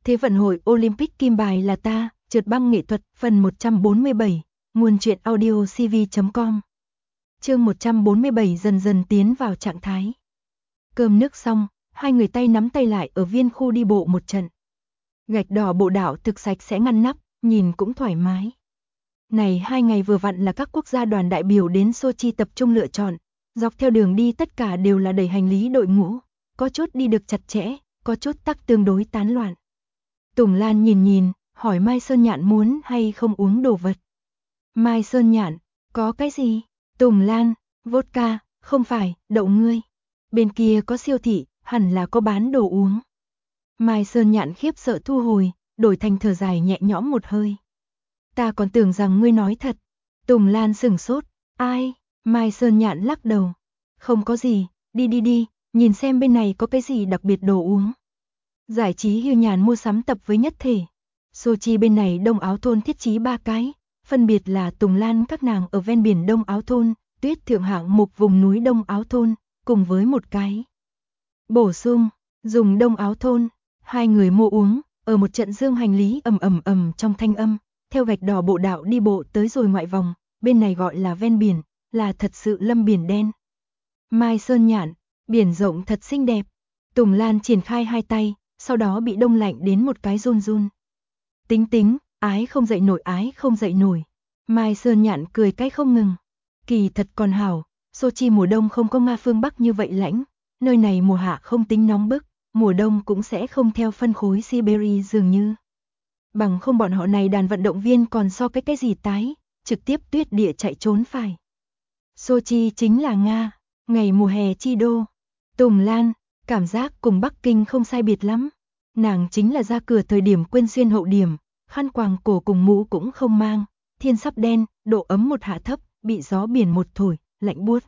Thế vận hội Olympic kim bài là ta, trượt băng nghệ thuật, phần 147, nguồn truyện audio cv.com. Chương 147 dần dần tiến vào trạng thái. Cơm nước xong, hai người tay nắm tay lại ở viên khu đi bộ một trận. Gạch đỏ bộ đảo thực sạch sẽ ngăn nắp, nhìn cũng thoải mái. Này 2 ngày vừa vặn là các quốc gia đoàn đại biểu đến Sochi tập trung lựa chọn, dọc theo đường đi tất cả đều là đẩy hành lý đội ngũ, có chút đi được chặt chẽ, có chút tắc tương đối tán loạn. Tùng Lan nhìn, hỏi Mai Sơn Nhạn muốn hay không uống đồ vật. Mai Sơn Nhạn, có cái gì? Tùng Lan, vodka, không phải, đậu ngươi. Bên kia có siêu thị, hẳn là có bán đồ uống. Mai Sơn Nhạn khiếp sợ thu hồi, đổi thành thở dài nhẹ nhõm một hơi. Ta còn tưởng rằng ngươi nói thật. Tùng Lan sửng sốt, ai? Mai Sơn Nhạn lắc đầu. Không có gì, đi, nhìn xem bên này có cái gì đặc biệt đồ uống. Giải trí hiu nhàn mua sắm tập với nhất thể. Sochi bên này Đông Áo thôn thiết trí 3 cái, phân biệt là Tùng Lan các nàng ở ven biển Đông Áo thôn, Tuyết thượng hạng mục vùng núi Đông Áo thôn, cùng với một cái. Bổ sung, dùng Đông Áo thôn, hai người mua uống, ở một trận dương hành lý ầm trong thanh âm, theo gạch đỏ bộ đạo đi bộ tới rồi ngoại vòng, bên này gọi là ven biển, là thật sự lâm biển đen. Mai Sơn Nhạn, biển rộng thật xinh đẹp. Tùng Lan triển khai hai tay, sau đó bị đông lạnh đến một cái run. Tính, ái không dậy nổi. Mai Sơn Nhạn cười cái không ngừng. Kỳ thật còn hảo, Sochi mùa đông không có Nga phương Bắc như vậy lãnh, nơi này mùa hạ không tính nóng bức, mùa đông cũng sẽ không theo phân khối Siberia dường như. Bằng không bọn họ này đàn vận động viên còn so cái gì tái, trực tiếp tuyết địa chạy trốn phải. Sochi chính là Nga, ngày mùa hè chi đô. Tùng Lan, cảm giác cùng Bắc Kinh không sai biệt lắm. Nàng chính là ra cửa thời điểm quên xuyên hậu điểm, khăn quàng cổ cùng mũ cũng không mang, thiên sắp đen, độ ấm một hạ thấp, bị gió biển một thổi, lạnh buốt.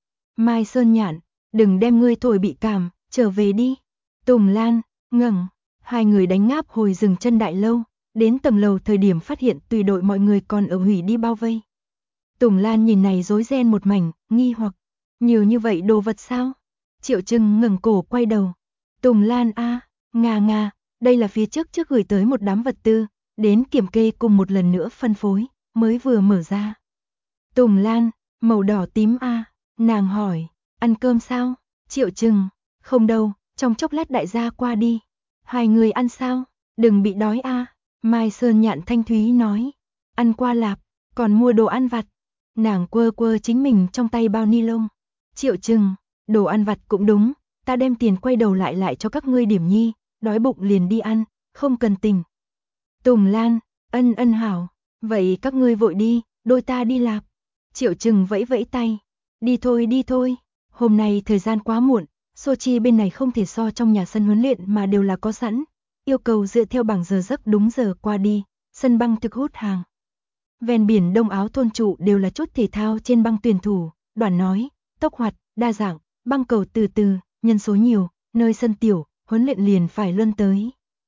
Mai Sơn Nhạn, đừng đem ngươi thổi bị cảm, trở về đi. Tùng Lan, ngẩng, hai người đánh ngáp hồi dừng chân đại lâu, đến tầng lầu thời điểm phát hiện tùy đội mọi người còn ở hủy đi bao vây. Tùng Lan nhìn này rối ren một mảnh, nghi hoặc, nhiều như vậy đồ vật sao? Triệu Trừng ngẩng cổ quay đầu. Tùng Lan a, Nga, đây là phía trước gửi tới một đám vật tư, đến kiểm kê cùng một lần nữa phân phối, mới vừa mở ra. Tùng Lan, màu đỏ tím a, nàng hỏi, ăn cơm sao? Triệu Trừng, không đâu, trong chốc lát đại gia qua đi. Hai người ăn sao? Đừng bị đói a. Mai Sơn Nhạn thanh thúy nói, ăn qua lạp, còn mua đồ ăn vặt. Nàng quơ chính mình trong tay bao ni lông. Triệu Trừng, đồ ăn vặt cũng đúng, ta đem tiền quay đầu lại cho các ngươi điểm nhi, đói bụng liền đi ăn, không cần tình. Tùng Lan, ân hảo, vậy các ngươi vội đi, đôi ta đi lạp. Triệu Trừng vẫy tay, đi thôi, hôm nay thời gian quá muộn, Sochi bên này không thể so trong nhà sân huấn luyện mà đều là có sẵn, yêu cầu dựa theo bảng giờ giấc đúng giờ qua đi, sân băng thực hút hàng. Ven biển Đông Áo thôn trụ đều là chút thể thao trên băng tuyển thủ, Đoàn nói, tốc hoạt, đa dạng, băng cầu từ, nhân số nhiều, nơi sân tiểu, huấn luyện liền phải luân tới.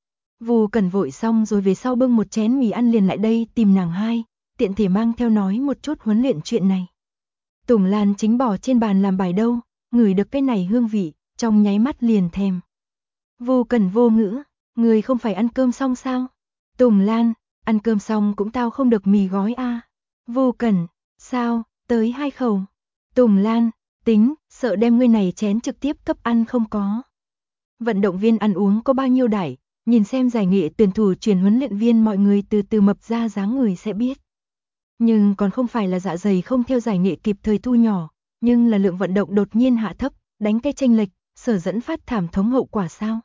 Vù Cẩn vội xong rồi về sau bưng một chén mì ăn liền lại đây tìm nàng hai, tiện thể mang theo nói một chút huấn luyện chuyện này. Tùng Lan chính bỏ trên bàn làm bài đâu, ngửi được cái này hương vị, trong nháy mắt liền thèm. Vù Cẩn vô ngữ, người không phải ăn cơm xong sao? Tùng Lan, ăn cơm xong cũng tao không được mì gói a. Vù Cẩn, sao, tới 2 khẩu. Tùng Lan, tính, sợ đem ngươi này chén trực tiếp cấp ăn không có. Vận động viên ăn uống có bao nhiêu đải, nhìn xem giải nghệ tuyển thủ truyền huấn luyện viên mọi người từ mập ra dáng người sẽ biết. Nhưng còn không phải là dạ dày không theo giải nghệ kịp thời thu nhỏ, nhưng là lượng vận động đột nhiên hạ thấp, đánh cái chênh lệch, sở dẫn phát thảm thống hậu quả sao?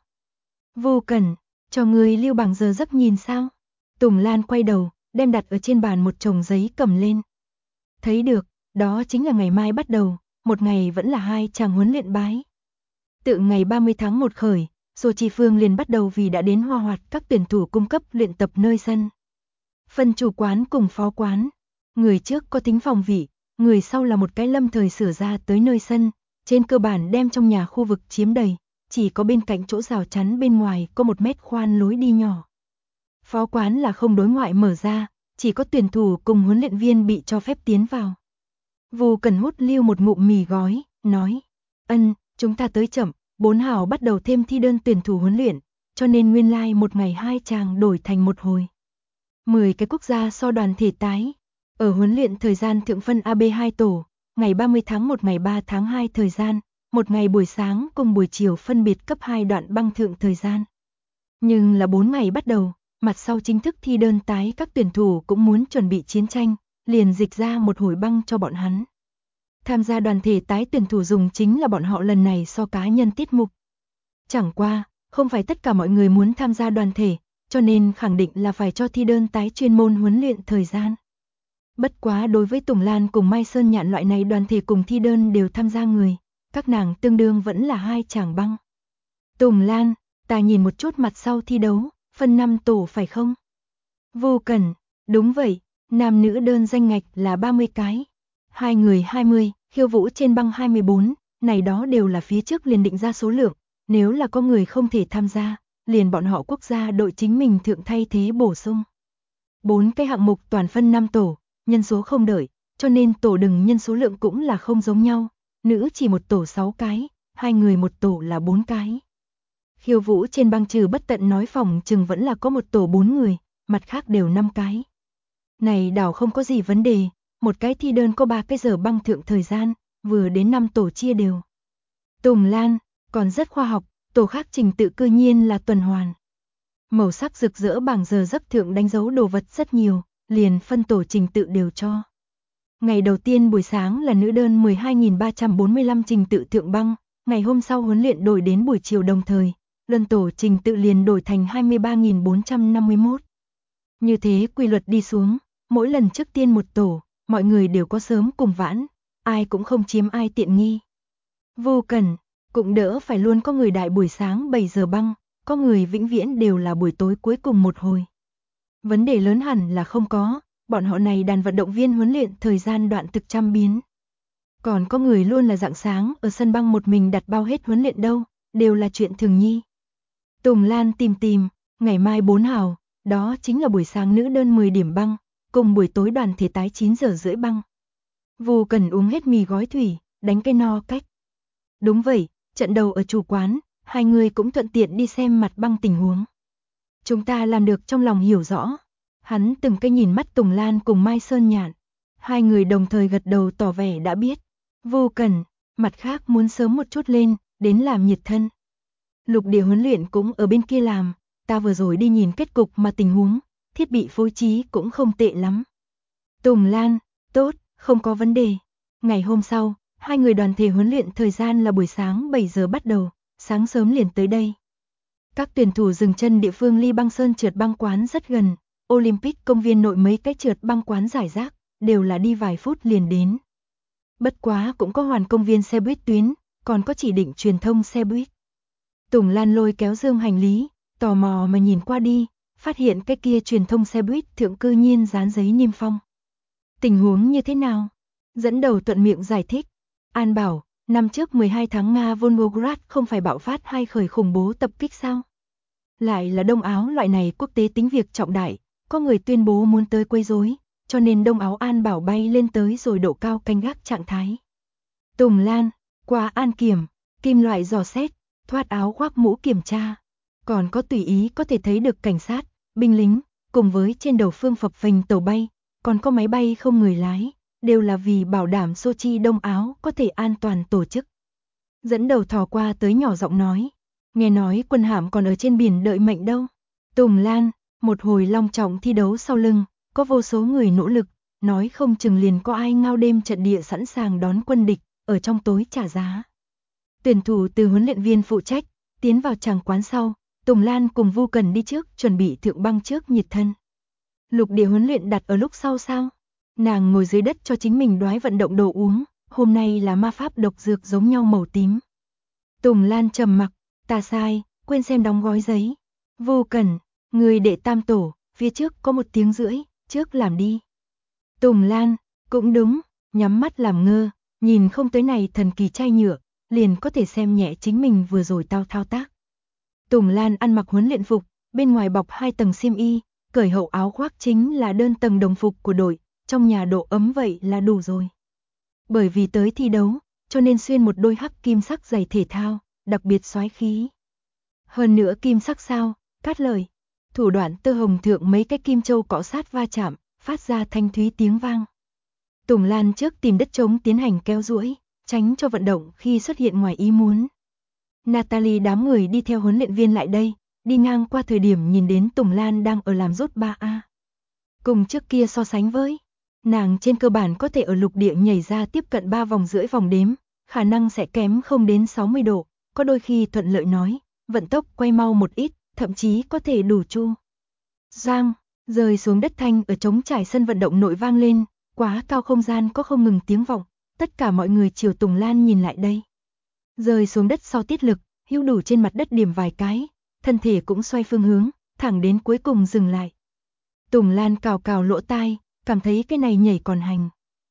Vô Cẩn, cho người lưu bằng giờ giấc nhìn sao? Tùng Lan quay đầu, đem đặt ở trên bàn một chồng giấy cầm lên. Thấy được, đó chính là ngày mai bắt đầu, một ngày vẫn là 2 chàng huấn luyện bái. Tự ngày 30 tháng 1 khởi, Sochi Phương liền bắt đầu vì đã đến Hoa Hoạt các tuyển thủ cung cấp luyện tập nơi sân. Phân chủ quán cùng phó quán, người trước có tính phòng vị, người sau là một cái lâm thời sửa ra tới nơi sân, trên cơ bản đem trong nhà khu vực chiếm đầy, chỉ có bên cạnh chỗ rào chắn bên ngoài có 1 mét khoan lối đi nhỏ. Phó quán là không đối ngoại mở ra, chỉ có tuyển thủ cùng huấn luyện viên bị cho phép tiến vào. Vù Cẩn hút lưu một ngụm mì gói, nói, chúng ta tới chậm, 4 hào bắt đầu thêm thi đơn tuyển thủ huấn luyện, cho nên nguyên lai một ngày 2 chàng đổi thành một hồi. 10 cái quốc gia so đoàn thể tái. Ở huấn luyện thời gian thượng phân AB 2 tổ, ngày 30 tháng 1 ngày 3 tháng 2 thời gian, một ngày buổi sáng cùng buổi chiều phân biệt cấp 2 đoạn băng thượng thời gian. Nhưng là 4 ngày bắt đầu, mặt sau chính thức thi đơn tái các tuyển thủ cũng muốn chuẩn bị chiến tranh, liền dịch ra một hồi băng cho bọn hắn. Tham gia đoàn thể tái tuyển thủ dùng chính là bọn họ lần này so cá nhân tiết mục. Chẳng qua, không phải tất cả mọi người muốn tham gia đoàn thể, cho nên khẳng định là phải cho thi đơn tái chuyên môn huấn luyện thời gian. Bất quá đối với Tùng Lan cùng Mai Sơn Nhạn loại này đoàn thể cùng thi đơn đều tham gia người, các nàng tương đương vẫn là 2 chàng băng. Tùng Lan, ta nhìn một chút mặt sau thi đấu, phân 5 tổ phải không? Vô Cẩn, đúng vậy, nam nữ đơn danh ngạch là 30 cái. 2 người 20, khiêu vũ trên băng 24, này đó đều là phía trước liền định ra số lượng, nếu là có người không thể tham gia, liền bọn họ quốc gia đội chính mình thượng thay thế bổ sung. 4 cái hạng mục toàn phân 5 tổ, nhân số không đợi, cho nên tổ đừng nhân số lượng cũng là không giống nhau, nữ chỉ một tổ 6 cái, 2 người một tổ là 4 cái. Khiêu vũ trên băng trừ bất tận nói phòng chừng vẫn là có một tổ 4 người, mặt khác đều 5 cái. Này đảo không có gì vấn đề, một cái thi đơn có 3 cái giờ băng thượng thời gian, vừa đến 5 tổ chia đều. Tùng Lan, còn rất khoa học, tổ khác trình tự cư nhiên là tuần hoàn. Màu sắc rực rỡ bảng giờ giấc thượng đánh dấu đồ vật rất nhiều, liền phân tổ trình tự đều cho. Ngày đầu tiên buổi sáng là nữ đơn 12.345 trình tự thượng băng, ngày hôm sau huấn luyện đổi đến buổi chiều đồng thời, luân tổ trình tự liền đổi thành 23.451. Như thế quy luật đi xuống, mỗi lần trước tiên một tổ, mọi người đều có sớm cùng vãn, ai cũng không chiếm ai tiện nghi. Vô Cẩn, cũng đỡ phải luôn có người đại buổi sáng 7 giờ băng, có người vĩnh viễn đều là buổi tối cuối cùng một hồi. Vấn đề lớn hẳn là không có, bọn họ này đàn vận động viên huấn luyện thời gian đoạn thực trăm biến. Còn có người luôn là rạng sáng ở sân băng một mình đặt bao hết huấn luyện đâu, đều là chuyện thường nhi. Tùng Lan tìm, ngày mai 4 hào, đó chính là buổi sáng nữ đơn 10 điểm băng, cùng buổi tối đoàn thể tái 9 giờ rưỡi băng. Vô Cần uống hết mì gói thủy, đánh cái no cách. Đúng vậy, trận đầu ở chủ quán, hai người cũng thuận tiện đi xem mặt băng tình huống. Chúng ta làm được trong lòng hiểu rõ. Hắn từng cái nhìn mắt Tùng Lan cùng Mai Sơn Nhạn. Hai người đồng thời gật đầu tỏ vẻ đã biết. Vô Cần, mặt khác muốn sớm một chút lên, đến làm nhiệt thân. Lục địa huấn luyện cũng ở bên kia làm, ta vừa rồi đi nhìn kết cục mà tình huống, thiết bị phối trí cũng không tệ lắm. Tùng Lan, tốt, không có vấn đề. Ngày hôm sau, hai người đoàn thể huấn luyện thời gian là buổi sáng 7 giờ bắt đầu, sáng sớm liền tới đây. Các tuyển thủ dừng chân địa phương ly băng sơn trượt băng quán rất gần, Olympic công viên nội mấy cái trượt băng quán giải rác, đều là đi vài phút liền đến. Bất quá cũng có hoàn công viên xe buýt tuyến, còn có chỉ định truyền thông xe buýt. Tùng Lan lôi kéo dương hành lý, tò mò mà nhìn qua đi, phát hiện cái kia truyền thông xe buýt thượng cư nhiên dán giấy niêm phong. Tình huống như thế nào? Dẫn đầu thuận miệng giải thích. An bảo, năm trước 12 tháng Nga Volgograd không phải bạo phát hai khởi khủng bố tập kích sao? Lại là Đông Áo loại này quốc tế tính việc trọng đại, có người tuyên bố muốn tới quấy rối, cho nên Đông Áo An bảo bay lên tới rồi độ cao canh gác trạng thái. Tùng Lan, qua an kiểm, kim loại dò xét, thoát áo khoác mũ kiểm tra, còn có tùy ý có thể thấy được cảnh sát, binh lính, cùng với trên đầu phương phập phình tàu bay, còn có máy bay không người lái, đều là vì bảo đảm Sochi Đông Áo có thể an toàn tổ chức. Dẫn đầu thò qua tới nhỏ giọng nói, nghe nói quân hạm còn ở trên biển đợi mệnh đâu. Tùng Lan, một hồi long trọng thi đấu sau lưng, có vô số người nỗ lực, nói không chừng liền có ai ngao đêm trận địa sẵn sàng đón quân địch, ở trong tối trả giá. Tuyển thủ từ huấn luyện viên phụ trách, tiến vào tràng quán sau, Tùng Lan cùng Vu Cần đi trước chuẩn bị thượng băng trước nhiệt thân. Lục địa huấn luyện đặt ở lúc sau sao? Nàng ngồi dưới đất cho chính mình đoái vận động đồ uống, hôm nay là ma pháp độc dược giống nhau màu tím. Tùng Lan trầm mặc, ta sai, quên xem đóng gói giấy. Vô Cần, người đệ tam tổ, phía trước có 1 tiếng rưỡi, trước làm đi. Tùng Lan, cũng đúng, nhắm mắt làm ngơ, nhìn không tới này thần kỳ chai nhựa, liền có thể xem nhẹ chính mình vừa rồi thao tác. Tùng Lan ăn mặc huấn luyện phục, bên ngoài bọc 2 tầng xiêm y, cởi hậu áo khoác chính là đơn tầng đồng phục của đội, trong nhà độ ấm vậy là đủ rồi. Bởi vì tới thi đấu, cho nên xuyên một đôi hắc kim sắc giày thể thao, đặc biệt xoái khí. Hơn nữa kim sắc sao, cát lời. Thủ đoạn tơ hồng thượng mấy cái kim châu cọ sát va chạm, phát ra thanh thúy tiếng vang. Tùng Lan trước tìm đất trống tiến hành kéo duỗi, tránh cho vận động khi xuất hiện ngoài ý muốn. Natalie đám người đi theo huấn luyện viên lại đây, đi ngang qua thời điểm nhìn đến Tùng Lan đang ở làm rốt 3A. Cùng trước kia so sánh với, nàng trên cơ bản có thể ở lục địa nhảy ra tiếp cận 3 vòng rưỡi vòng đếm, khả năng sẽ kém không đến 60 độ, có đôi khi thuận lợi nói, vận tốc quay mau một ít, thậm chí có thể đủ chu. Giang, rơi xuống đất thanh ở trống trải sân vận động nội vang lên, quá cao không gian có không ngừng tiếng vọng, tất cả mọi người chiều Tùng Lan nhìn lại đây. Rơi xuống đất sau tiết lực, hưu đủ trên mặt đất điểm vài cái, thân thể cũng xoay phương hướng, thẳng đến cuối cùng dừng lại. Tùng Lan cào cào lỗ tai, cảm thấy cái này nhảy còn hành.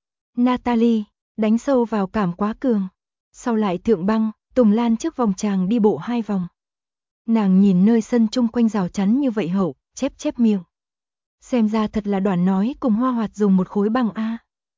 Natalie, đánh sâu vào cảm quá cường. Sau lại thượng băng, Tùng Lan trước vòng tràng đi bộ 2 vòng. Nàng nhìn nơi sân chung quanh rào chắn như vậy hậu, chép chép miệng. Xem ra thật là Đoàn Nói cùng Hoa Hoạt dùng một khối băng A.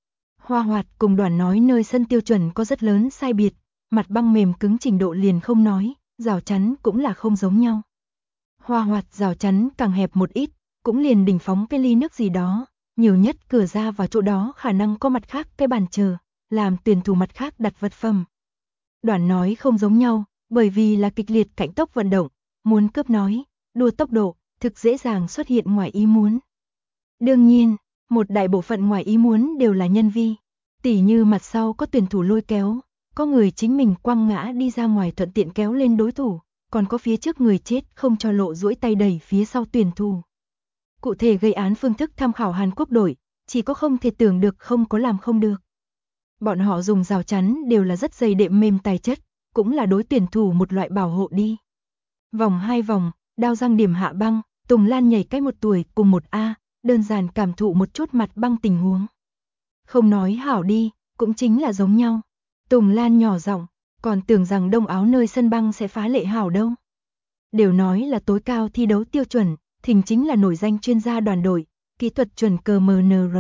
Hoa Hoạt cùng Đoàn Nói nơi sân tiêu chuẩn có rất lớn sai biệt, mặt băng mềm cứng trình độ liền không nói, rào chắn cũng là không giống nhau. Hoa Hoạt rào chắn càng hẹp một ít, cũng liền đỉnh phóng cái ly nước gì đó, nhiều nhất cửa ra vào chỗ đó khả năng có mặt khác cái bàn chờ, làm tuyển thủ mặt khác đặt vật phẩm. Đoàn Nói không giống nhau, bởi vì là kịch liệt cạnh tốc vận động, muốn cướp nói, đua tốc độ, thực dễ dàng xuất hiện ngoài ý muốn. Đương nhiên, một đại bộ phận ngoài ý muốn đều là nhân vi, tỉ như mặt sau có tuyển thủ lôi kéo, có người chính mình quăng ngã đi ra ngoài thuận tiện kéo lên đối thủ, còn có phía trước người chết không cho lộ duỗi tay đẩy phía sau tuyển thủ. Cụ thể gây án phương thức tham khảo Hàn Quốc đội, chỉ có không thể tưởng được không có làm không được. Bọn họ dùng rào chắn đều là rất dày đệm mềm tài chất, cũng là đối tuyển thủ một loại bảo hộ đi. Vòng 2 vòng, đao răng điểm hạ băng, Tùng Lan nhảy cách 1 tuổi cùng 1A, đơn giản cảm thụ một chút mặt băng tình huống. Không nói hảo đi, cũng chính là giống nhau. Tùng Lan nhỏ giọng, còn tưởng rằng đông áo nơi sân băng sẽ phá lệ hảo đâu. Đều nói là tối cao thi đấu tiêu chuẩn, thình chính là nổi danh chuyên gia đoàn đội, kỹ thuật chuẩn CMNR.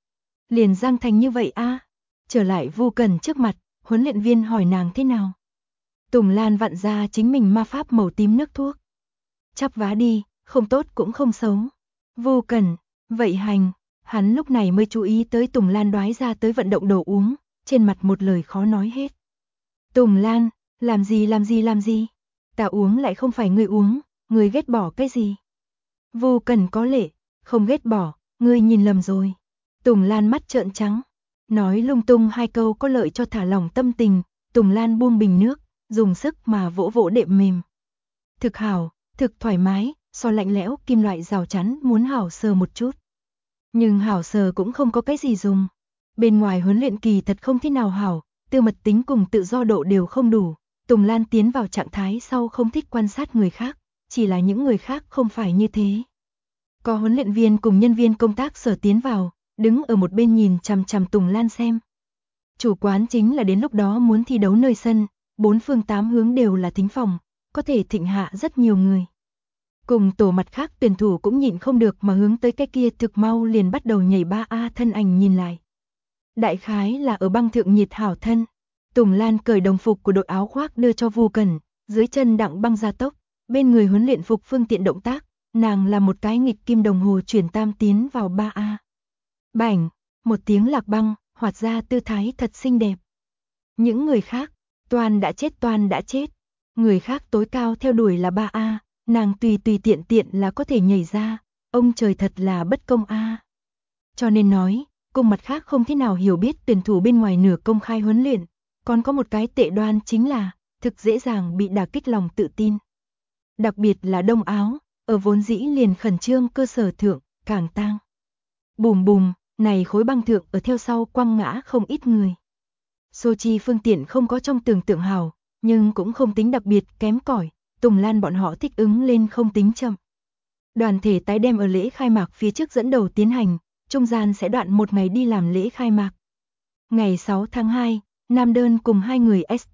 Liền Giang thành như vậy a. Trở lại Vu Cần trước mặt, huấn luyện viên hỏi nàng thế nào. Tùng Lan vặn ra chính mình ma pháp màu tím nước thuốc. Chắp vá đi, không tốt cũng không xấu. Vu Cần, vậy hành, hắn lúc này mới chú ý tới Tùng Lan đoái ra tới vận động đồ uống, trên mặt một lời khó nói hết. Tùng Lan, làm gì? Ta uống lại không phải ngươi uống, ngươi ghét bỏ cái gì? Vu Cần có lệ, không ghét bỏ, ngươi nhìn lầm rồi. Tùng Lan mắt trợn trắng, nói lung tung 2 câu có lợi cho thả lỏng tâm tình, Tùng Lan buông bình nước, dùng sức mà vỗ vỗ đệm mềm. Thực hảo, thực thoải mái, so lạnh lẽo kim loại rào chắn muốn hảo sờ một chút. Nhưng hảo sờ cũng không có cái gì dùng. Bên ngoài huấn luyện kỳ thật không thế nào hảo, tư mật tính cùng tự do độ đều không đủ. Tùng Lan tiến vào trạng thái sau không thích quan sát người khác, chỉ là những người khác không phải như thế. Có huấn luyện viên cùng nhân viên công tác sở tiến vào, đứng ở một bên nhìn chằm chằm Tùng Lan xem. Chủ quán chính là đến lúc đó muốn thi đấu nơi sân, 4 phương 8 hướng đều là thính phòng, có thể thịnh hạ rất nhiều người. Cùng tổ mặt khác tuyển thủ cũng nhịn không được mà hướng tới cái kia thực mau liền bắt đầu nhảy 3A thân ảnh nhìn lại. Đại khái là ở băng thượng nhiệt hảo thân. Tùng Lan cởi đồng phục của đội áo khoác đưa cho Vu Cần, dưới chân đặng băng gia tốc, bên người huấn luyện phục phương tiện động tác, nàng là một cái nghịch kim đồng hồ chuyển tam tiến vào 3A. Bảnh, một tiếng lạc băng, hoạt ra tư thái thật xinh đẹp. Những người khác, toàn đã chết. Người khác tối cao theo đuổi là 3A, nàng tùy tiện là có thể nhảy ra, ông trời thật là bất công a. Cho nên nói, cùng mặt khác không thế nào hiểu biết tuyển thủ bên ngoài nửa công khai huấn luyện, còn có một cái tệ đoan chính là, thực dễ dàng bị đả kích lòng tự tin. Đặc biệt là Đông Áo, ở vốn dĩ liền khẩn trương cơ sở thượng, càng tang. Bùm bùm, này khối băng thượng ở theo sau quăng ngã không ít người. Sochi phương tiện không có trong tưởng tượng hào, nhưng cũng không tính đặc biệt kém cỏi, Tùng Lan bọn họ thích ứng lên không tính chậm. Đoàn thể tái đem ở lễ khai mạc phía trước dẫn đầu tiến hành, trung gian sẽ đoạn một ngày đi làm lễ khai mạc. Ngày 6 tháng 2, nam đơn cùng 2 người SP.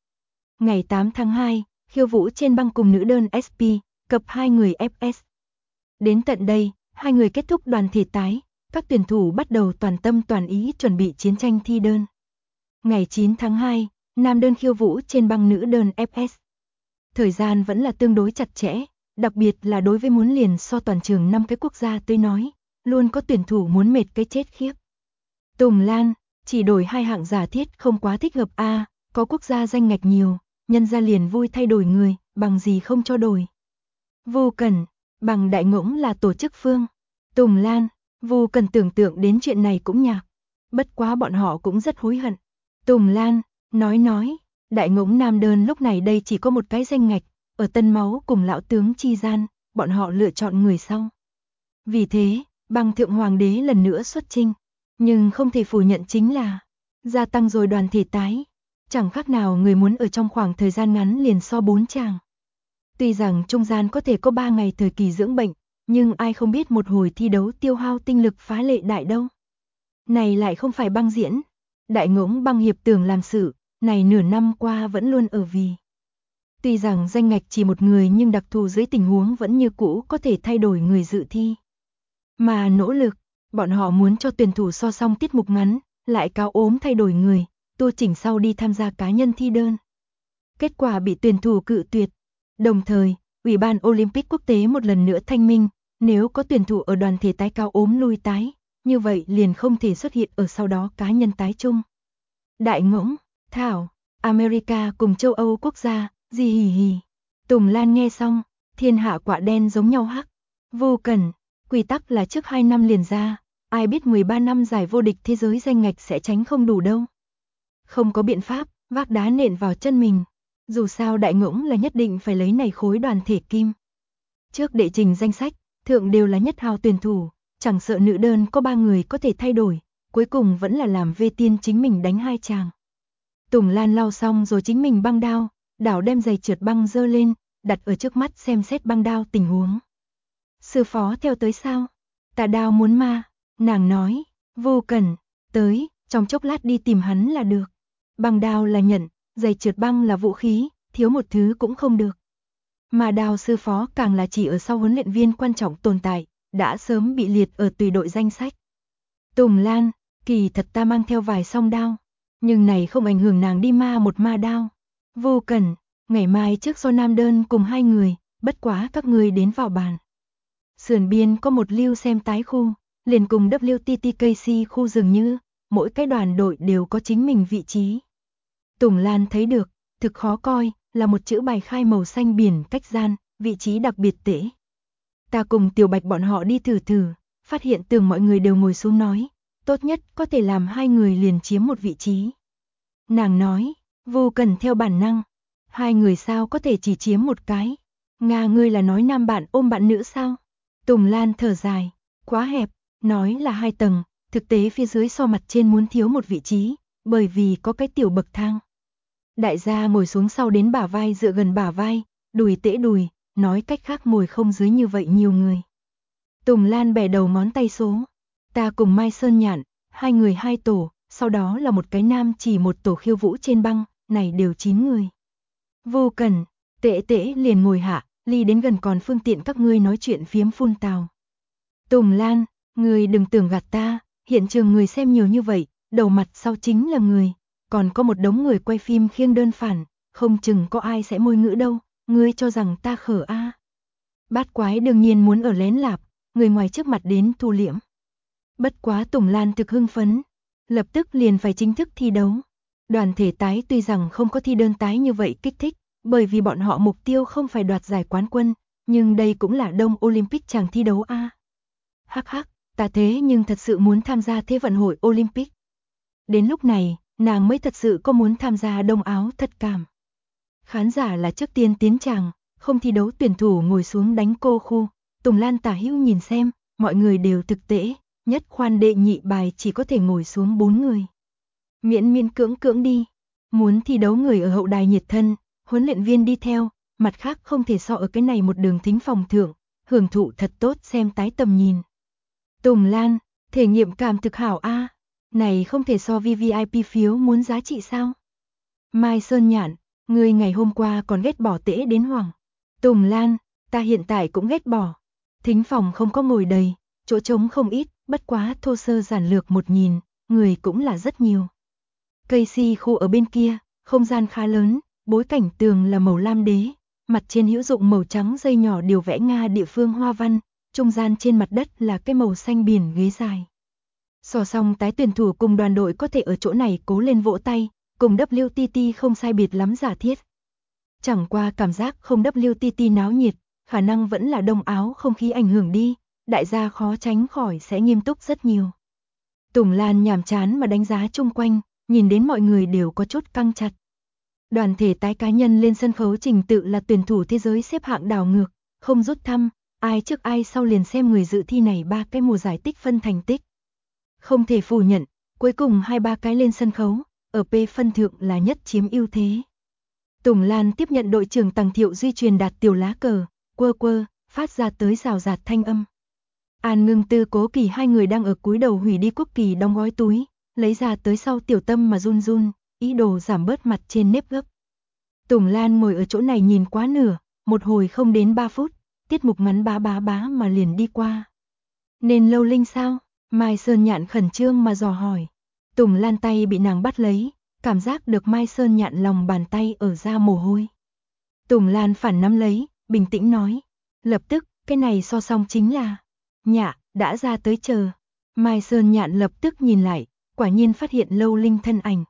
Ngày 8 tháng 2, khiêu vũ trên băng cùng nữ đơn SP, cập 2 người FS. Đến tận đây, 2 người kết thúc đoàn thể tái, các tuyển thủ bắt đầu toàn tâm toàn ý chuẩn bị chiến tranh thi đơn. Ngày 9 tháng 2, nam đơn khiêu vũ trên băng nữ đơn FS. Thời gian vẫn là tương đối chặt chẽ, đặc biệt là đối với muốn liền so toàn trường 5 cái quốc gia tới nói, luôn có tuyển thủ muốn mệt cái chết khiếp. Tùng Lan, chỉ đổi 2 hạng giả thiết không quá thích hợp a, có quốc gia danh ngạch nhiều, nhân ra liền vui thay đổi người, bằng gì không cho đổi. Vô Cần, bằng Đại Ngỗng là tổ chức phương. Tùng Lan, Vô Cần tưởng tượng đến chuyện này cũng nhạc. Bất quá bọn họ cũng rất hối hận. Tùng Lan, nói, Đại Ngỗng Nam Đơn lúc này đây chỉ có một cái danh ngạch, ở Tân Máu cùng lão tướng chi gian, bọn họ lựa chọn người sau. Vì thế, Băng Thượng Hoàng đế lần nữa xuất chinh, nhưng không thể phủ nhận chính là gia tăng rồi đoàn thể tái, chẳng khác nào người muốn ở trong khoảng thời gian ngắn liền so 4 chàng. Tuy rằng trung gian có thể có 3 ngày thời kỳ dưỡng bệnh, nhưng ai không biết một hồi thi đấu tiêu hao tinh lực phá lệ đại đâu. Này lại không phải băng diễn, Đại Ngỗng Băng hiệp tưởng làm sự, này nửa năm qua vẫn luôn ở vì. Tuy rằng danh ngạch chỉ một người nhưng đặc thù dưới tình huống vẫn như cũ có thể thay đổi người dự thi. Mà nỗ lực, bọn họ muốn cho tuyển thủ so xong tiết mục ngắn, lại cao ốm thay đổi người, tu chỉnh sau đi tham gia cá nhân thi đơn. Kết quả bị tuyển thủ cự tuyệt. Đồng thời, Ủy ban Olympic quốc tế một lần nữa thanh minh, nếu có tuyển thủ ở đoàn thể tái cao ốm lui tái, như vậy liền không thể xuất hiện ở sau đó cá nhân tái chung. Đại Ngỗng, Thảo, America cùng châu Âu quốc gia, gì hì hì. Tùng Lan nghe xong, thiên hạ quả đen giống nhau hắc. Vô Cần, quy tắc là trước 2 năm liền ra, ai biết 13 năm giải vô địch thế giới danh ngạch sẽ tránh không đủ đâu. Không có biện pháp, vác đá nện vào chân mình. Dù sao Đại Ngỗng là nhất định phải lấy này khối đoàn thể kim. Trước đệ trình danh sách, thượng đều là nhất hào tuyển thủ, chẳng sợ nữ đơn có 3 người có thể thay đổi, cuối cùng vẫn là làm Vê Tiên chính mình đánh 2 chàng. Tùng Lan lau xong rồi chính mình băng đao, đảo đem giày trượt băng dơ lên, đặt ở trước mắt xem xét băng đao tình huống. Sư phó theo tới sao? Tà đao muốn ma, nàng nói, Vô Cần, tới, trong chốc lát đi tìm hắn là được. Băng đao là nhận, giày trượt băng là vũ khí, thiếu một thứ cũng không được. Mà đao sư phó càng là chỉ ở sau huấn luyện viên quan trọng tồn tại, đã sớm bị liệt ở tùy đội danh sách. Tùng Lan, kỳ thật ta mang theo vài song đao, nhưng này không ảnh hưởng nàng đi ma một ma đao. Vô Cần, ngày mai trước so nam đơn cùng 2 người, bất quá các người đến vào bàn. Sườn biên có một lưu xem tái khu, liền cùng WTTKC khu dường như, mỗi cái đoàn đội đều có chính mình vị trí. Tùng Lan thấy được, thực khó coi, là một chữ bài khai màu xanh biển cách gian, vị trí đặc biệt tễ. Ta cùng Tiểu Bạch bọn họ đi thử, phát hiện tưởng mọi người đều ngồi xuống nói, tốt nhất có thể làm 2 người liền chiếm một vị trí. Nàng nói, Vô Cần theo bản năng, 2 người sao có thể chỉ chiếm một cái. Nga ngươi là nói nam bạn ôm bạn nữ sao? Tùng Lan thở dài, quá hẹp, nói là 2 tầng, thực tế phía dưới so mặt trên muốn thiếu một vị trí, bởi vì có cái tiểu bậc thang. Đại gia ngồi xuống sau đến bả vai dựa gần bả vai, đùi tễ đùi, nói cách khác ngồi không dưới như vậy nhiều người. Tùng Lan bẻ đầu ngón tay số, ta cùng Mai Sơn Nhạn, 2 người 2 tổ, sau đó là một cái nam chỉ một tổ khiêu vũ trên băng, này đều 9 người. Vô Cần, tễ liền ngồi hạ, ly đến gần còn phương tiện các ngươi nói chuyện phiếm phun tào. Tùng Lan, ngươi đừng tưởng gạt ta, hiện trường người xem nhiều như vậy, đầu mặt sau chính là người, còn có một đống người quay phim khiêng đơn phản, không chừng có ai sẽ môi ngữ đâu, ngươi cho rằng ta khở a? Bát quái đương nhiên muốn ở lén lạp, người ngoài trước mặt đến thu liễm. Bất quá Tùng Lan thực hưng phấn, lập tức liền phải chính thức thi đấu. Đoàn thể tái tuy rằng không có thi đơn tái như vậy kích thích, bởi vì bọn họ mục tiêu không phải đoạt giải quán quân, nhưng đây cũng là Đông Olympic chàng thi đấu a. Hắc hắc, ta thế nhưng thật sự muốn tham gia Thế vận hội Olympic. Đến lúc này, nàng mới thật sự có muốn tham gia Đông Áo thật cảm. Khán giả là trước tiên tiến tràng, không thi đấu tuyển thủ ngồi xuống đánh cô khu. Tùng Lan tả hữu nhìn xem, mọi người đều thực tế, nhất khoan đệ nhị bài chỉ có thể ngồi xuống 4 người. Miễn cưỡng đi, muốn thi đấu người ở hậu đài nhiệt thân, huấn luyện viên đi theo, mặt khác không thể so ở cái này một đường thính phòng thượng, hưởng thụ thật tốt xem tái tầm nhìn. Tùng Lan, thể nghiệm cảm thực hảo a, này không thể so VVIP phiếu muốn giá trị sao? Mai Sơn Nhạn, ngươi ngày hôm qua còn ghét bỏ tễ đến hoảng. Tùng Lan, ta hiện tại cũng ghét bỏ. Thính phòng không có ngồi đầy, chỗ trống không ít, bất quá thô sơ giản lược một nhìn, người cũng là rất nhiều. Cây si khu ở bên kia, không gian khá lớn, bối cảnh tường là màu lam đế, mặt trên hữu dụng màu trắng dây nhỏ điều vẽ Nga địa phương hoa văn, trung gian trên mặt đất là cái màu xanh biển ghế dài. So song tái tuyển thủ cùng đoàn đội có thể ở chỗ này cố lên vỗ tay, cùng WTT không sai biệt lắm giả thiết. Chẳng qua cảm giác không WTT náo nhiệt, khả năng vẫn là Đông Áo không khí ảnh hưởng đi, đại gia khó tránh khỏi sẽ nghiêm túc rất nhiều. Tùng Lan nhàm chán mà đánh giá chung quanh, nhìn đến mọi người đều có chút căng chặt. Đoàn thể tái cá nhân lên sân khấu trình tự là tuyển thủ thế giới xếp hạng đảo ngược, không rút thăm, ai trước ai sau liền xem người dự thi này 3 cái mùa giải tích phân thành tích. Không thể phủ nhận, cuối cùng 2-3 cái lên sân khấu, ở P phân thượng là nhất chiếm ưu thế. Tùng Lan tiếp nhận đội trưởng Tằng Thiệu Duy truyền đạt tiểu lá cờ, quơ quơ, phát ra tới rào rạt thanh âm. An Ngưng Tư Cố Kỳ hai người đang ở cúi đầu hủy đi quốc kỳ đóng gói túi, lấy ra tới sau Tiểu Tâm mà run run, ý đồ giảm bớt mặt trên nếp gấp. Tùng Lan ngồi ở chỗ này nhìn quá nửa, một hồi không đến 3 phút, tiết mục ngắn bá mà liền đi qua. Nên Lâu Linh sao? Mai Sơn Nhạn khẩn trương mà dò hỏi. Tùng Lan tay bị nàng bắt lấy, cảm giác được Mai Sơn Nhạn lòng bàn tay ở ra mồ hôi. Tùng Lan phản nắm lấy, bình tĩnh nói. Lập tức, cái này so song chính là... Nhạ, đã ra tới chờ. Mai Sơn Nhạn lập tức nhìn lại, quả nhiên phát hiện Lâu Linh thân ảnh.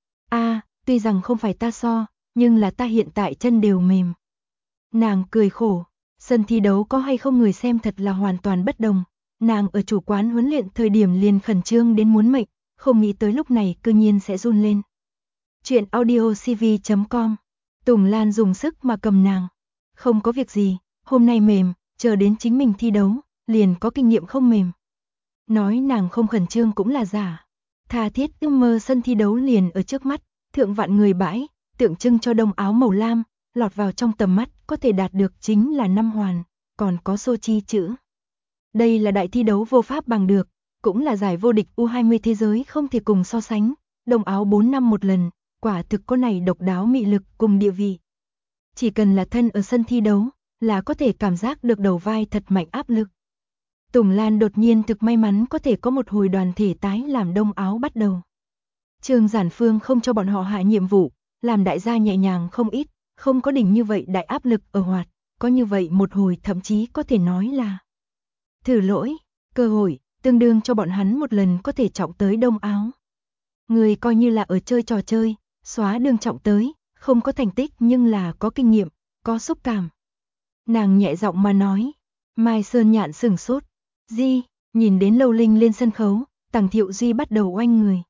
Tuy rằng không phải ta so, nhưng là ta hiện tại chân đều mềm. Nàng cười khổ, sân thi đấu có hay không người xem thật là hoàn toàn bất đồng. Nàng ở chủ quán huấn luyện thời điểm liền khẩn trương đến muốn mệnh, không nghĩ tới lúc này cư nhiên sẽ run lên. Chuyện audiocv.com. Tùng Lan dùng sức mà cầm nàng. Không có việc gì, hôm nay mềm, chờ đến chính mình thi đấu, liền có kinh nghiệm không mềm. Nói nàng không khẩn trương cũng là giả. Tha thiết ước mơ sân thi đấu liền ở trước mắt, thượng vạn người bãi, tượng trưng cho Đông Áo màu lam, lọt vào trong tầm mắt có thể đạt được chính là 5 hoàn, còn có Sochi chữ. Đây là đại thi đấu vô pháp bằng được, cũng là giải vô địch U20 thế giới không thể cùng so sánh, Đông Áo 4 năm một lần, quả thực có này độc đáo mị lực cùng địa vị. Chỉ cần là thân ở sân thi đấu, là có thể cảm giác được đầu vai thật mạnh áp lực. Tùng Lan đột nhiên thực may mắn có thể có một hồi đoàn thể tái làm Đông Áo bắt đầu. Trương Giản Phương không cho bọn họ hạ nhiệm vụ, làm đại gia nhẹ nhàng không ít, không có đỉnh như vậy đại áp lực ở hoạt, có như vậy một hồi thậm chí có thể nói là thử lỗi, cơ hội, tương đương cho bọn hắn một lần có thể trọng tới Đông Áo. Người coi như là ở chơi trò chơi, xóa đường trọng tới, không có thành tích nhưng là có kinh nghiệm, có xúc cảm. Nàng nhẹ giọng mà nói, Mai Sơn Nhạn sửng sốt, nhìn đến Lâu Linh lên sân khấu, Tằng Thiệu Duy bắt đầu oanh người.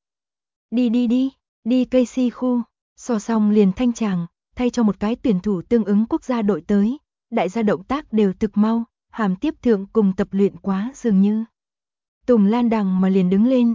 Đi Casey khu, so xong liền thanh tràng, thay cho một cái tuyển thủ tương ứng quốc gia đội tới, đại gia động tác đều thực mau, hàm tiếp thượng cùng tập luyện quá dường như. Tùng Lan đằng mà liền đứng lên,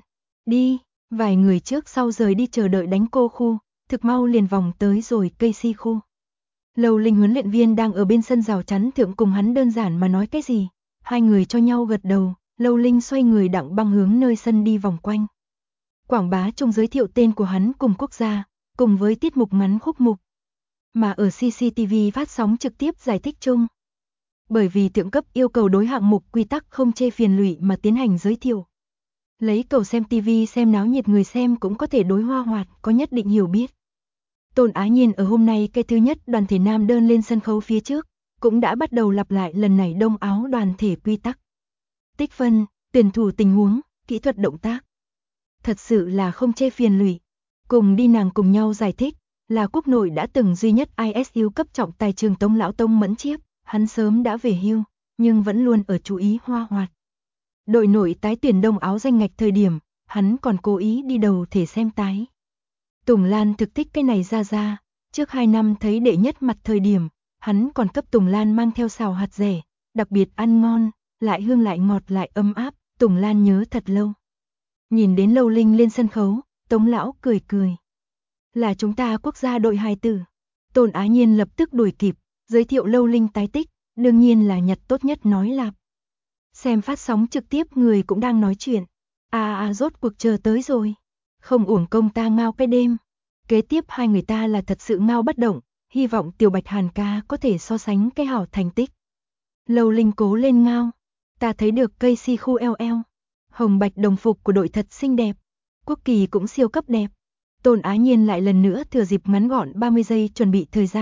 vài người trước sau rời đi chờ đợi đánh cô khu, thực mau liền vòng tới rồi Casey khu. Lâu Linh huấn luyện viên đang ở bên sân rào chắn thượng cùng hắn đơn giản mà nói cái gì, hai người cho nhau gật đầu, Lâu Linh xoay người đặng băng hướng nơi sân đi vòng quanh. Quảng bá chung giới thiệu tên của hắn cùng quốc gia, cùng với tiết mục ngắn khúc mục. Mà ở CCTV phát sóng trực tiếp giải thích chung. Bởi vì thượng cấp yêu cầu đối hạng mục quy tắc không chê phiền lụy mà tiến hành giới thiệu. Lấy cầu xem TV xem náo nhiệt người xem cũng có thể đối hoa hoạt, có nhất định hiểu biết. Tôn Á Nhiên ở hôm nay cái thứ nhất đoàn thể nam đơn lên sân khấu phía trước, cũng đã bắt đầu lặp lại lần này Đông Áo đoàn thể quy tắc. Tích phân, tuyển thủ tình huống, kỹ thuật động tác. Thật sự là không chê phiền lụy. Cùng đi nàng cùng nhau giải thích, là quốc nội đã từng duy nhất ISU cấp trọng tài Trường Tống lão Tông Mẫn Chiếp, hắn sớm đã về hưu, nhưng vẫn luôn ở chú ý hoa hoạt. Đội nội tái tuyển Đông Áo danh ngạch thời điểm, hắn còn cố ý đi đầu thể xem tái. Tùng Lan thực thích cái này ra, trước 2 năm thấy đệ nhất mặt thời điểm, hắn còn cấp Tùng Lan mang theo xào hạt rẻ, đặc biệt ăn ngon, lại hương lại ngọt lại ấm áp, Tùng Lan nhớ thật lâu. Nhìn đến Lâu Linh lên sân khấu, Tống lão cười. Là chúng ta quốc gia đội hài tử. Tôn Á Nhiên lập tức đuổi kịp, giới thiệu Lâu Linh tái tích, đương nhiên là nhật tốt nhất nói lạp. Xem phát sóng trực tiếp người cũng đang nói chuyện. Rốt cuộc chờ tới rồi. Không uổng công ta ngao cái đêm. Kế tiếp hai người ta là thật sự ngao bất động, hy vọng Tiểu Bạch Hàn ca có thể so sánh cái hảo thành tích. Lâu Linh cố lên ngao. Ta thấy được cây si khu eo. Hồng bạch đồng phục của đội thật xinh đẹp. Quốc kỳ cũng siêu cấp đẹp. Tôn Á Nhiên lại lần nữa thừa dịp ngắn gọn 30 giây chuẩn bị thời gian,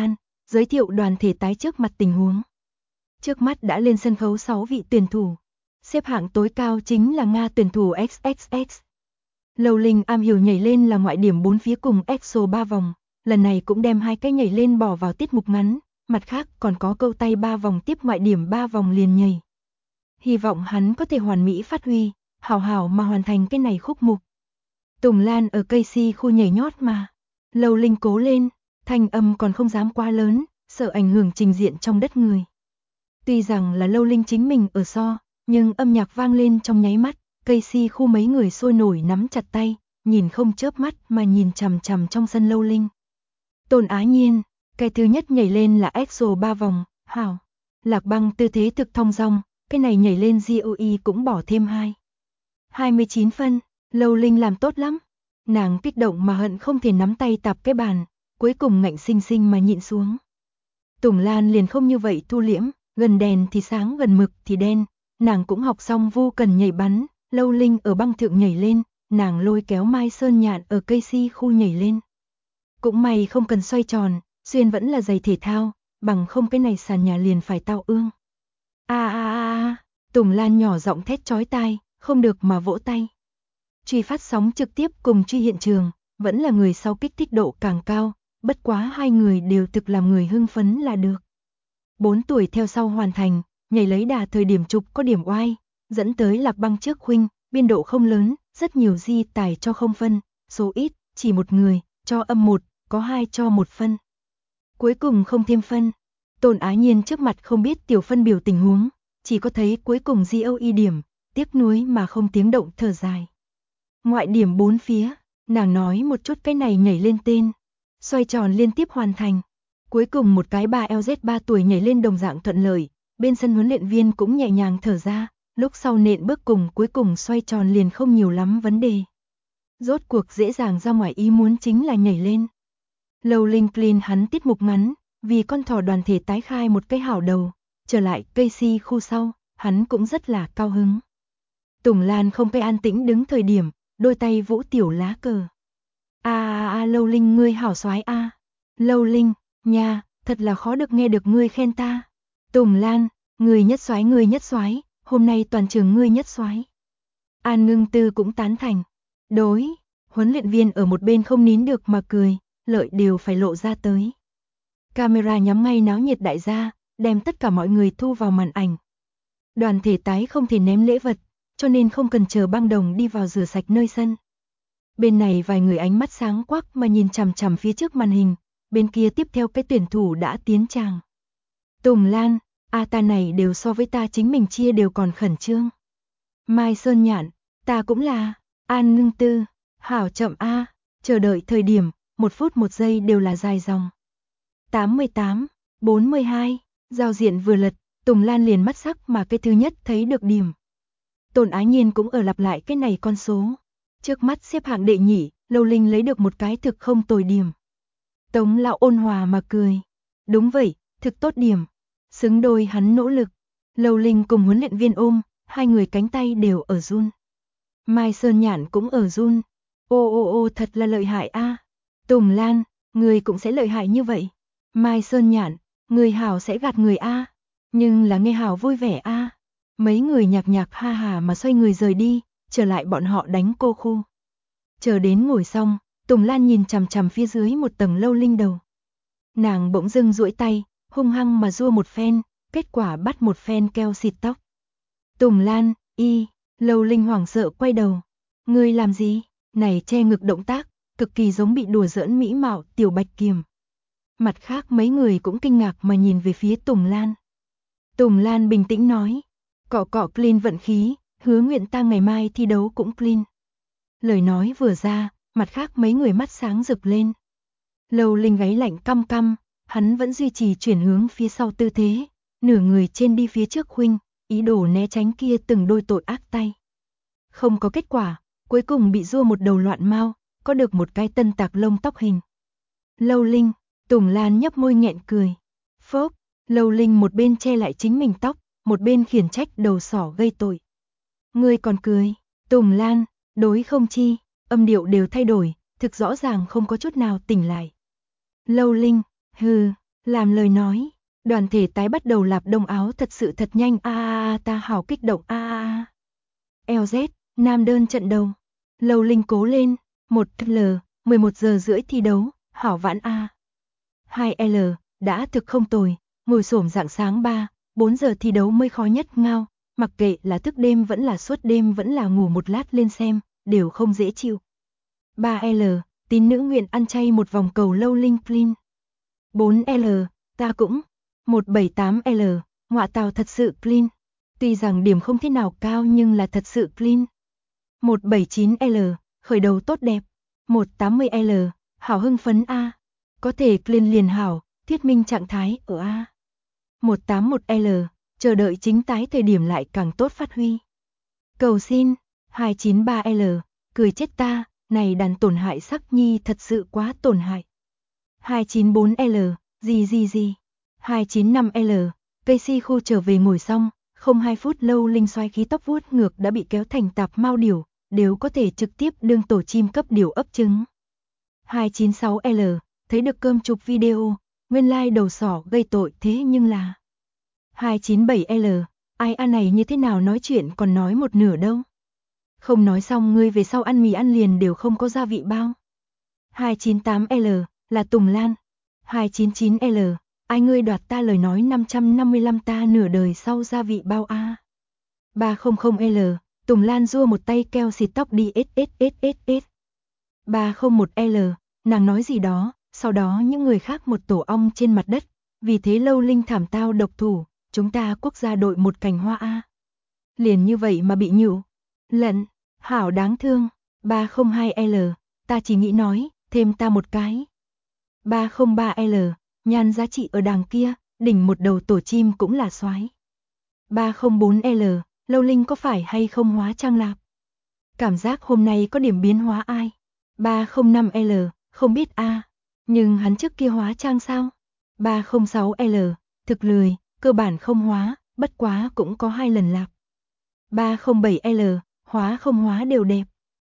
giới thiệu đoàn thể tái trước mặt tình huống. Trước mắt đã lên sân khấu 6 vị tuyển thủ. Xếp hạng tối cao chính là Nga tuyển thủ XXX. Lâu Linh am hiểu nhảy lên là ngoại điểm 4 phía cùng EXO 3 vòng, lần này cũng đem 2 cái nhảy lên bỏ vào tiết mục ngắn, mặt khác còn có câu tay 3 vòng tiếp ngoại điểm 3 vòng liền nhảy. Hy vọng hắn có thể hoàn mỹ phát huy, hảo hảo mà hoàn thành cái này khúc mục. Tùng Lan ở cây si khu nhảy nhót mà. Lâu Linh cố lên, thanh âm còn không dám quá lớn, sợ ảnh hưởng trình diện trong đất người. Tuy rằng là Lâu Linh chính mình ở so, nhưng âm nhạc vang lên trong nháy mắt, cây si khu mấy người sôi nổi nắm chặt tay, nhìn không chớp mắt mà nhìn chằm chằm trong sân Lâu Linh. Tôn Á Nhiên, cái thứ nhất nhảy lên là EXO 3 vòng, hảo. Lạc Băng tư thế thực thong dong, cái này nhảy lên GOE cũng bỏ thêm 29 phân, Lâu Linh làm tốt lắm. Nàng kích động mà hận không thể nắm tay tạp cái bàn, cuối cùng ngạnh sinh sinh mà nhịn xuống. Tùng Lan liền không như vậy thu liễm, gần đèn thì sáng gần mực thì đen, nàng cũng học xong vô cần nhảy bắn, Lâu Linh ở băng thượng nhảy lên, nàng lôi kéo Mai Sơn Nhạn ở cây si khu nhảy lên. Cũng may không cần xoay tròn, xuyên vẫn là giày thể thao, bằng không cái này sàn nhà liền phải tao ương. Tùng Lan nhỏ giọng thét chói tai, không được mà vỗ tay. Truy phát sóng trực tiếp cùng truy hiện trường, vẫn là người sau kích thích độ càng cao, bất quá hai người đều thực làm người hưng phấn là được. 4 tuổi theo sau hoàn thành, nhảy lấy đà thời điểm chụp có điểm oai, dẫn tới Lạc Băng trước khuynh, biên độ không lớn, rất nhiều di tài cho 0 phân, số ít, chỉ một người, cho âm 1, có 2 cho 1 phân. Cuối cùng không thêm phân. Tôn Á Nhiên trước mặt không biết tiểu phân biểu tình huống, chỉ có thấy cuối cùng GOE điểm, tiếc nuối mà không tiếng động thở dài. Ngoại điểm 4 phía, nàng nói một chút cái này nhảy lên tên, xoay tròn liên tiếp hoàn thành. Cuối cùng một cái 3LZ 3 tuổi nhảy lên đồng dạng thuận lợi, bên sân huấn luyện viên cũng nhẹ nhàng thở ra, lúc sau nện bước cùng cuối cùng xoay tròn liền không nhiều lắm vấn đề. Rốt cuộc dễ dàng ra ngoài ý muốn chính là nhảy lên. Lâu Linh clean hắn tiết mục ngắn, vì con thỏ đoàn thể tái khai một cái hảo đầu, trở lại cây si khu sau, hắn cũng rất là cao hứng. Tùng Lan không cây an tĩnh đứng thời điểm, đôi tay vũ tiểu lá cờ. Lâu Linh ngươi hảo soái a. Lâu Linh, nha, thật là khó được nghe được ngươi khen ta. Tùng Lan, ngươi nhất soái, hôm nay toàn trường ngươi nhất soái. An Ngưng Tư cũng tán thành. Đối, huấn luyện viên ở một bên không nín được mà cười, lợi đều phải lộ ra tới. Camera nhắm ngay náo nhiệt đại gia, đem tất cả mọi người thu vào màn ảnh. Đoàn thể tái không thể ném lễ vật, cho nên không cần chờ băng đồng đi vào rửa sạch nơi sân. Bên này vài người ánh mắt sáng quắc mà nhìn chằm chằm phía trước màn hình, bên kia tiếp theo cái tuyển thủ đã tiến tràng. Tùng Lan, ta này đều so với ta chính mình chia đều còn khẩn trương. Mai Sơn Nhạn, ta cũng là. An Ngưng Tư, hảo chậm a, chờ đợi thời điểm, 1 phút 1 giây đều là dài dòng. 88, 42, giao diện vừa lật, Tùng Lan liền mắt sắc mà cái thứ nhất thấy được điểm. Tôn Á Nhiên cũng ở lặp lại cái này con số. Trước mắt xếp hạng đệ nhị, Lâu Linh lấy được một cái thực không tồi điểm. Tống lão ôn hòa mà cười. Đúng vậy, thực tốt điểm. Xứng đôi hắn nỗ lực. Lâu Linh cùng huấn luyện viên ôm, hai người cánh tay đều ở run. Mai Sơn Nhạn cũng ở run. Ô thật là lợi hại a. Tùng Lan, người cũng sẽ lợi hại như vậy. Mai Sơn Nhạn, người hảo sẽ gạt người a. Nhưng là nghe hảo vui vẻ a. Mấy người nhạc nhạc ha hà mà xoay người rời đi, trở lại bọn họ đánh cô khu. Chờ đến ngồi xong, Tùng Lan nhìn chằm chằm phía dưới một tầng Lâu Linh đầu. Nàng bỗng dưng duỗi tay, hung hăng mà rua một phen, kết quả bắt một phen keo xịt tóc. Tùng Lan, Lâu Linh hoảng sợ quay đầu. Ngươi làm gì? Này che ngực động tác, cực kỳ giống bị đùa giỡn mỹ mạo tiểu Bạch Kiềm. Mặt khác mấy người cũng kinh ngạc mà nhìn về phía Tùng Lan. Tùng Lan bình tĩnh nói, cọ clean vận khí, hứa nguyện ta ngày mai thi đấu cũng clean. Lời nói vừa ra, mặt khác mấy người mắt sáng rực lên. Lâu Linh gáy lạnh căm căm, hắn vẫn duy trì chuyển hướng phía sau tư thế, nửa người trên đi phía trước khuynh, ý đồ né tránh kia từng đôi tội ác tay. Không có kết quả, cuối cùng bị rua một đầu loạn mau, có được một cái tân tạc lông tóc hình. Lâu Linh, Tùng Lan nhấp môi nghẹn cười. Phốc, Lâu Linh một bên che lại chính mình tóc, một bên khiển trách đầu sỏ gây tội. Ngươi còn cười, Tùng Lan, đối không chi, âm điệu đều thay đổi, thực rõ ràng không có chút nào tỉnh lại. Lâu Linh, hừ, Làm lời nói, đoàn thể tái bắt đầu lạp đông áo thật sự thật nhanh ta hào kích động LZ, nam đơn trận đầu. Lâu Linh cố lên, 1L, 11 giờ rưỡi thi đấu, hảo vãn 2L, đã thực không tồi, ngồi xổm rạng sáng 4 giờ thi đấu mới khó nhất ngao, mặc kệ là thức đêm vẫn là suốt đêm vẫn là ngủ một lát lên xem, đều không dễ chịu. 3L, tín nữ nguyện ăn chay một vòng cầu Lâu Linh clean. 4L, ta cũng. 178L, ngọa tào thật sự clean. Tuy rằng điểm không thế nào cao nhưng là thật sự clean. 179L, khởi đầu tốt đẹp. 180L, hảo hưng phấn có thể clean liền hảo, thuyết minh trạng thái ở 181L, chờ đợi chính tái thời điểm lại càng tốt phát huy. Cầu xin. 293L, cười chết ta, này đàn tổn hại sắc nhi thật sự quá tổn hại. 294L, gì. 295L, Casey khu trở về ngồi xong, không 2 phút Lâu Linh xoay khí tóc vuốt ngược đã bị kéo thành tạp mao điểu, đều có thể trực tiếp đương tổ chim cấp điểu ấp trứng. 296L, thấy được cơm chụp video, nguyên lai đầu sỏ gây tội thế nhưng là. 297L, ai này như thế nào nói chuyện còn nói một nửa đâu. Không nói xong ngươi về sau ăn mì ăn liền đều không có gia vị bao. 298L, là Tùng Lan. 299L, ai ngươi đoạt ta lời nói 555 ta nửa đời sau gia vị bao 300L, Tùng Lan rua một tay keo xịt tóc đi SSSSS. 301L, nàng nói gì đó, sau đó những người khác một tổ ong trên mặt đất, vì thế Lâu Linh thảm tao độc thủ, chúng ta quốc gia đội một cành hoa liền như vậy mà bị nhụ. Lận, hảo đáng thương. 302L, ta chỉ nghĩ nói, thêm ta một cái. 303L, nhan giá trị ở đàng kia, đỉnh một đầu tổ chim cũng là soái. 304L, Lâu Linh có phải hay không hóa trang lạp? Cảm giác hôm nay có điểm biến hóa ai? 305L, không biết nhưng hắn trước kia hóa trang sao? 306L, thực lười, cơ bản không hóa, bất quá cũng có 2 lần lạp. 307L, hóa không hóa đều đẹp.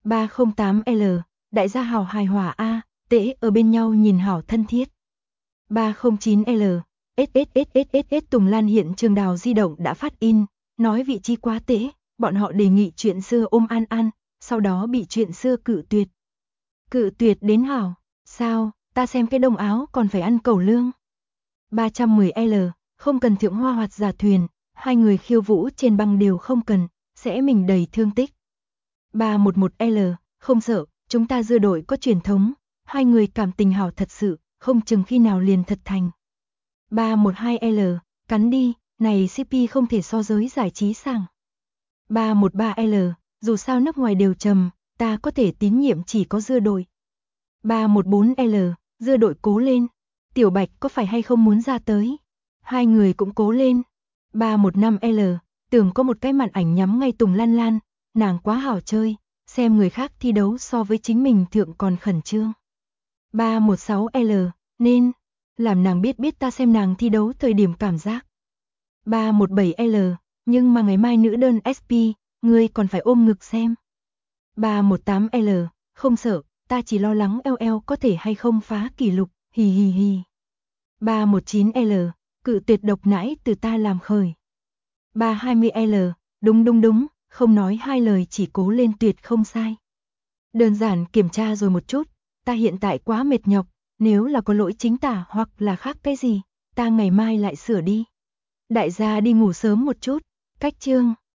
308L, đại gia hảo hài hòa tễ ở bên nhau nhìn hảo thân thiết. 309L, SSSSSS Tùng Lan hiện trường đào di động đã phát in, nói vị trí quá tễ, bọn họ đề nghị chuyện xưa ôm An, sau đó bị chuyện xưa cự tuyệt. Cự tuyệt đến hảo, sao, ta xem cái đông áo còn phải ăn cẩu lương. 310L, không cần thượng hoa hoạt giả thuyền, 2 người khiêu vũ trên băng đều không cần, sẽ mình đầy thương tích. 311L, không sợ, chúng ta dưa đội có truyền thống, 2 người cảm tình hảo thật sự, không chừng khi nào liền thật thành. 312L, cắn đi, này CP không thể so giới giải trí sàng. 313L, dù sao nước ngoài đều trầm, ta có thể tín nhiệm chỉ có dưa đội. 314L, dưa đội cố lên, Tiểu Bạch có phải hay không muốn ra tới? 2 người cũng cố lên. 315L, tưởng có một cái màn ảnh nhắm ngay Tùng Lan Lan, nàng quá hảo chơi, xem người khác thi đấu so với chính mình thượng còn khẩn trương. 316L, nên, làm nàng biết ta xem nàng thi đấu thời điểm cảm giác. 317L, nhưng mà ngày mai nữ đơn SP, ngươi còn phải ôm ngực xem. 318L, không sợ, ta chỉ lo lắng LL có thể hay không phá kỷ lục, hì. 319L, cự tuyệt độc nãi từ ta làm khởi. 320L, đúng, không nói 2 lời chỉ cố lên tuyệt không sai. Đơn giản kiểm tra rồi một chút, ta hiện tại quá mệt nhọc, nếu là có lỗi chính tả hoặc là khác cái gì, ta ngày mai lại sửa đi. Đại gia đi ngủ sớm một chút, cách chương.